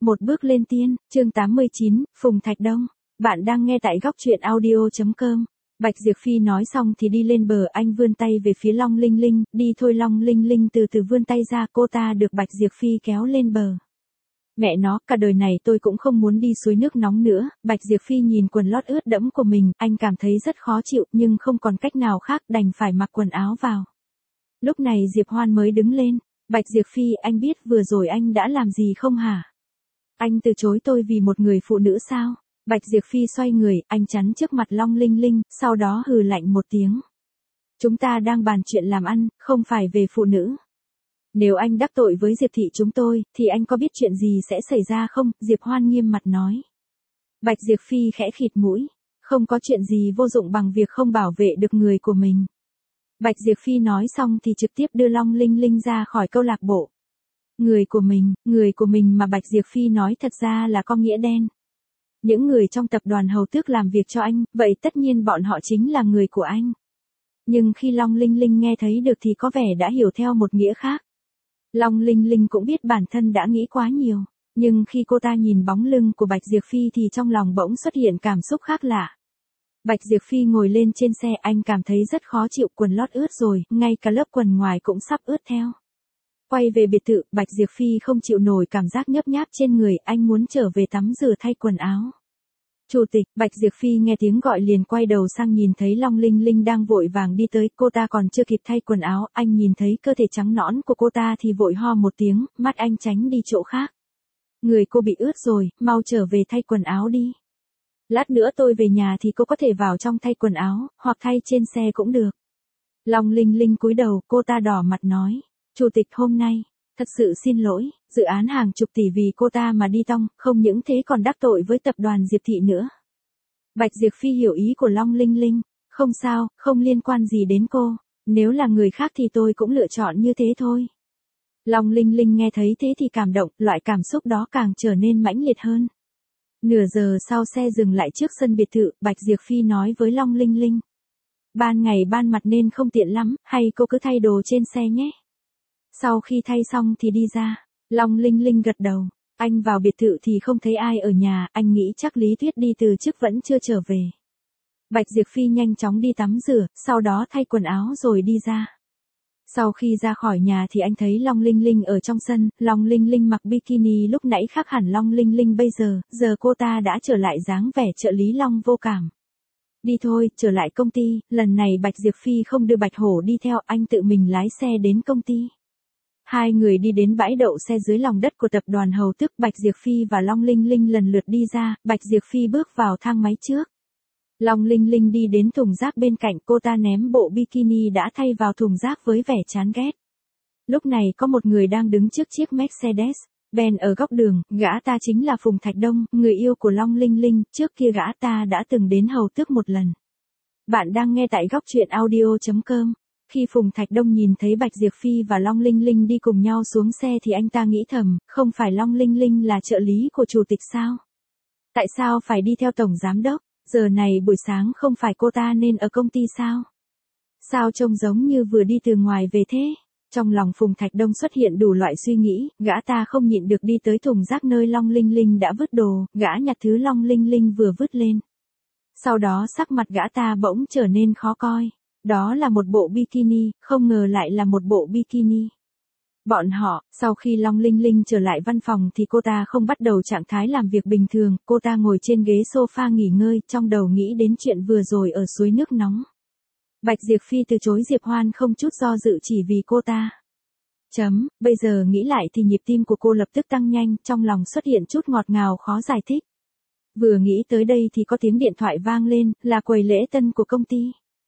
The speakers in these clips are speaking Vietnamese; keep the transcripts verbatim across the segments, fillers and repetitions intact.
Một bước lên tiên, chương tám mươi chín, Phùng Thạch Đông. Bạn đang nghe tại góc truyện audio chấm com. Bạch Diệp Phi nói xong thì đi lên bờ, anh vươn tay về phía Long Linh Linh, đi thôi. Long Linh Linh từ từ vươn tay ra, cô ta được Bạch Diệp Phi kéo lên bờ. Mẹ nó, cả đời này tôi cũng không muốn đi suối nước nóng nữa. Bạch Diệp Phi nhìn quần lót ướt đẫm của mình, anh cảm thấy rất khó chịu nhưng không còn cách nào khác, đành phải mặc quần áo vào. Lúc này Diệp Hoan mới đứng lên. Bạch Diệp Phi, anh biết vừa rồi anh đã làm gì không hả? Anh từ chối tôi vì một người phụ nữ sao? Bạch Diệp Phi xoay người, anh chắn trước mặt Long Linh Linh, sau đó hừ lạnh một tiếng. Chúng ta đang bàn chuyện làm ăn, không phải về phụ nữ. Nếu anh đắc tội với Diệp thị chúng tôi, thì anh có biết chuyện gì sẽ xảy ra không? Diệp Hoan nghiêm mặt nói. Bạch Diệp Phi khẽ khịt mũi. Không có chuyện gì vô dụng bằng việc không bảo vệ được người của mình. Bạch Diệp Phi nói xong thì trực tiếp đưa Long Linh Linh ra khỏi câu lạc bộ. Người của mình, người của mình mà Bạch Diệp Phi nói thật ra là có nghĩa đen. Những người trong tập đoàn Hầu Tước làm việc cho anh, vậy tất nhiên bọn họ chính là người của anh. Nhưng khi Long Linh Linh nghe thấy được thì có vẻ đã hiểu theo một nghĩa khác. Long Linh Linh cũng biết bản thân đã nghĩ quá nhiều, nhưng khi cô ta nhìn bóng lưng của Bạch Diệp Phi thì trong lòng bỗng xuất hiện cảm xúc khác lạ. Bạch Diệp Phi ngồi lên trên xe, anh cảm thấy rất khó chịu, quần lót ướt rồi, ngay cả lớp quần ngoài cũng sắp ướt theo. Quay về biệt thự, Bạch Diệp Phi không chịu nổi cảm giác nhấp nháp trên người, anh muốn trở về tắm rửa thay quần áo. Chủ tịch, Bạch Diệp Phi nghe tiếng gọi liền quay đầu sang, nhìn thấy Long Linh Linh đang vội vàng đi tới, cô ta còn chưa kịp thay quần áo, anh nhìn thấy cơ thể trắng nõn của cô ta thì vội ho một tiếng, mắt anh tránh đi chỗ khác. Người cô bị ướt rồi, mau trở về thay quần áo đi. Lát nữa tôi về nhà thì cô có thể vào trong thay quần áo, hoặc thay trên xe cũng được. Long Linh Linh cúi đầu, cô ta đỏ mặt nói. Chủ tịch, hôm nay, thật sự xin lỗi, dự án hàng chục tỷ vì cô ta mà đi tong, không những thế còn đắc tội với tập đoàn Diệp thị nữa. Bạch Diệp Phi hiểu ý của Long Linh Linh. Không sao, không liên quan gì đến cô, nếu là người khác thì tôi cũng lựa chọn như thế thôi. Long Linh Linh nghe thấy thế thì cảm động, loại cảm xúc đó càng trở nên mãnh liệt hơn. Nửa giờ sau xe dừng lại trước sân biệt thự, Bạch Diệp Phi nói với Long Linh Linh. Ban ngày ban mặt nên không tiện lắm, hay cô cứ thay đồ trên xe nhé. Sau khi thay xong thì đi ra. Long Linh Linh gật đầu. Anh vào biệt thự thì không thấy ai ở nhà, anh nghĩ chắc Lý Tuyết đi từ trước vẫn chưa trở về. Bạch Diệp Phi nhanh chóng đi tắm rửa, sau đó thay quần áo rồi đi ra. Sau khi ra khỏi nhà thì anh thấy Long Linh Linh ở trong sân. Long Linh Linh mặc bikini lúc nãy khác hẳn Long Linh Linh bây giờ, giờ cô ta đã trở lại dáng vẻ trợ lý Long vô cảm. Đi thôi, trở lại công ty, lần này Bạch Diệp Phi không đưa Bạch Hổ đi theo, anh tự mình lái xe đến công ty. Hai người đi đến bãi đậu xe dưới lòng đất của tập đoàn Hầu Tước, Bạch Diệp Phi và Long Linh Linh lần lượt đi ra, Bạch Diệp Phi bước vào thang máy trước. Long Linh Linh đi đến thùng rác bên cạnh, cô ta ném bộ bikini đã thay vào thùng rác với vẻ chán ghét. Lúc này có một người đang đứng trước chiếc Mercedes Benz ở góc đường, gã ta chính là Phùng Thạch Đông, người yêu của Long Linh Linh, trước kia gã ta đã từng đến Hầu Tước một lần. Bạn đang nghe tại góc truyện audio chấm com. Khi Phùng Thạch Đông nhìn thấy Bạch Diệp Phi và Long Linh Linh đi cùng nhau xuống xe thì anh ta nghĩ thầm, không phải Long Linh Linh là trợ lý của chủ tịch sao? Tại sao phải đi theo tổng giám đốc? Giờ này buổi sáng không phải cô ta nên ở công ty sao? Sao trông giống như vừa đi từ ngoài về thế? Trong lòng Phùng Thạch Đông xuất hiện đủ loại suy nghĩ, gã ta không nhịn được đi tới thùng rác nơi Long Linh Linh đã vứt đồ, gã nhặt thứ Long Linh Linh vừa vứt lên. Sau đó sắc mặt gã ta bỗng trở nên khó coi. Đó là một bộ bikini, không ngờ lại là một bộ bikini. Bọn họ, sau khi Long Linh Linh trở lại văn phòng thì cô ta không bắt đầu trạng thái làm việc bình thường, cô ta ngồi trên ghế sofa nghỉ ngơi, trong đầu nghĩ đến chuyện vừa rồi ở suối nước nóng. Bạch Diệp Phi từ chối Diệp Hoan không chút do dự chỉ vì cô ta. Chấm, bây giờ nghĩ lại thì nhịp tim của cô lập tức tăng nhanh, trong lòng xuất hiện chút ngọt ngào khó giải thích. Vừa nghĩ tới đây thì có tiếng điện thoại vang lên, là quầy lễ tân của công ty.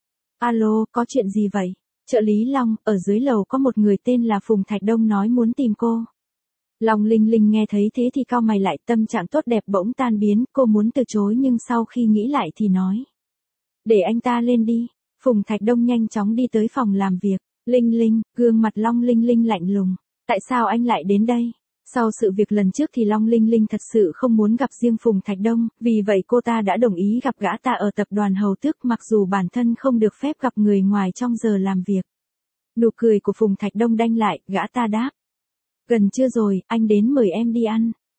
Alo, có chuyện gì vậy? Trợ lý Long, ở dưới lầu có một người tên là Phùng Thạch Đông nói muốn tìm cô. Long Linh Linh nghe thấy thế thì cau mày lại, tâm trạng tốt đẹp bỗng tan biến, cô muốn từ chối nhưng sau khi nghĩ lại thì nói. Để anh ta lên đi. Phùng Thạch Đông nhanh chóng đi tới phòng làm việc. Linh Linh, gương mặt Long Linh Linh lạnh lùng. Tại sao anh lại đến đây? Sau sự việc lần trước thì Long Linh Linh thật sự không muốn gặp riêng Phùng Thạch Đông, vì vậy cô ta đã đồng ý gặp gã ta ở tập đoàn Hầu Tước mặc dù bản thân không được phép gặp người ngoài trong giờ làm việc. Nụ cười của Phùng Thạch Đông đanh lại, gã ta đáp. Gần trưa rồi, anh đến mời em đi ăn.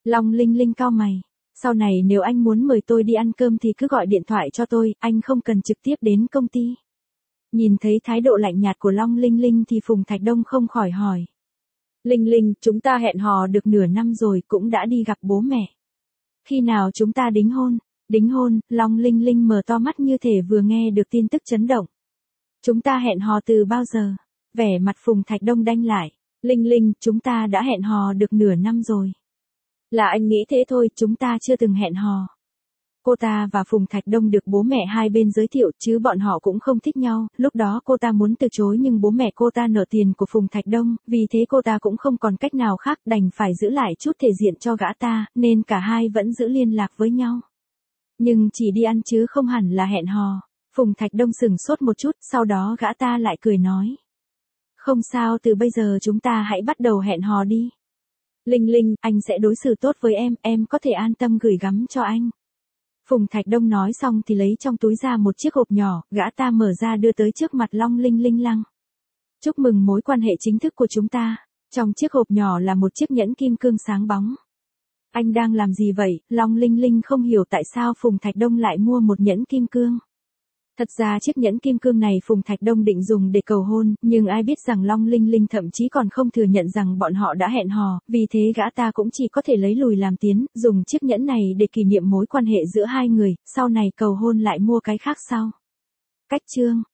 Long Linh Linh cau mày. Sau này nếu anh muốn mời tôi đi ăn cơm thì cứ gọi điện thoại cho tôi, anh không cần trực tiếp đến công ty. Nhìn thấy thái độ lạnh nhạt của Long Linh Linh thì Phùng Thạch Đông không khỏi hỏi. Linh Linh, chúng ta hẹn hò được nửa năm rồi, cũng đã đi gặp bố mẹ. Khi nào chúng ta đính hôn? Đính hôn? Long Linh Linh mở to mắt như thể vừa nghe được tin tức chấn động. Chúng ta hẹn hò từ bao giờ? Vẻ mặt Phùng Thạch Đông đanh lại. Linh Linh, chúng ta đã hẹn hò được nửa năm rồi. Là anh nghĩ thế thôi, chúng ta chưa từng hẹn hò. Cô ta và Phùng Thạch Đông được bố mẹ hai bên giới thiệu chứ bọn họ cũng không thích nhau, lúc đó cô ta muốn từ chối nhưng bố mẹ cô ta nợ tiền của Phùng Thạch Đông, vì thế cô ta cũng không còn cách nào khác, đành phải giữ lại chút thể diện cho gã ta, nên cả hai vẫn giữ liên lạc với nhau. Nhưng chỉ đi ăn chứ không hẳn là hẹn hò. Phùng Thạch Đông sửng sốt một chút, sau đó gã ta lại cười nói. Không sao, từ bây giờ chúng ta hãy bắt đầu hẹn hò đi. Linh Linh, anh sẽ đối xử tốt với em, em có thể an tâm gửi gắm cho anh. Phùng Thạch Đông nói xong thì lấy trong túi ra một chiếc hộp nhỏ, gã ta mở ra đưa tới trước mặt Long Linh Linh lăng. Chúc mừng mối quan hệ chính thức của chúng ta. Trong chiếc hộp nhỏ là một chiếc nhẫn kim cương sáng bóng. Anh đang làm gì vậy? Long Linh Linh không hiểu tại sao Phùng Thạch Đông lại mua một nhẫn kim cương. Thật ra chiếc nhẫn kim cương này Phùng Thạch Đông định dùng để cầu hôn, nhưng ai biết rằng Long Linh Linh thậm chí còn không thừa nhận rằng bọn họ đã hẹn hò, vì thế gã ta cũng chỉ có thể lấy lùi làm tiến, dùng chiếc nhẫn này để kỷ niệm mối quan hệ giữa hai người, sau này cầu hôn lại mua cái khác sau. Cách chương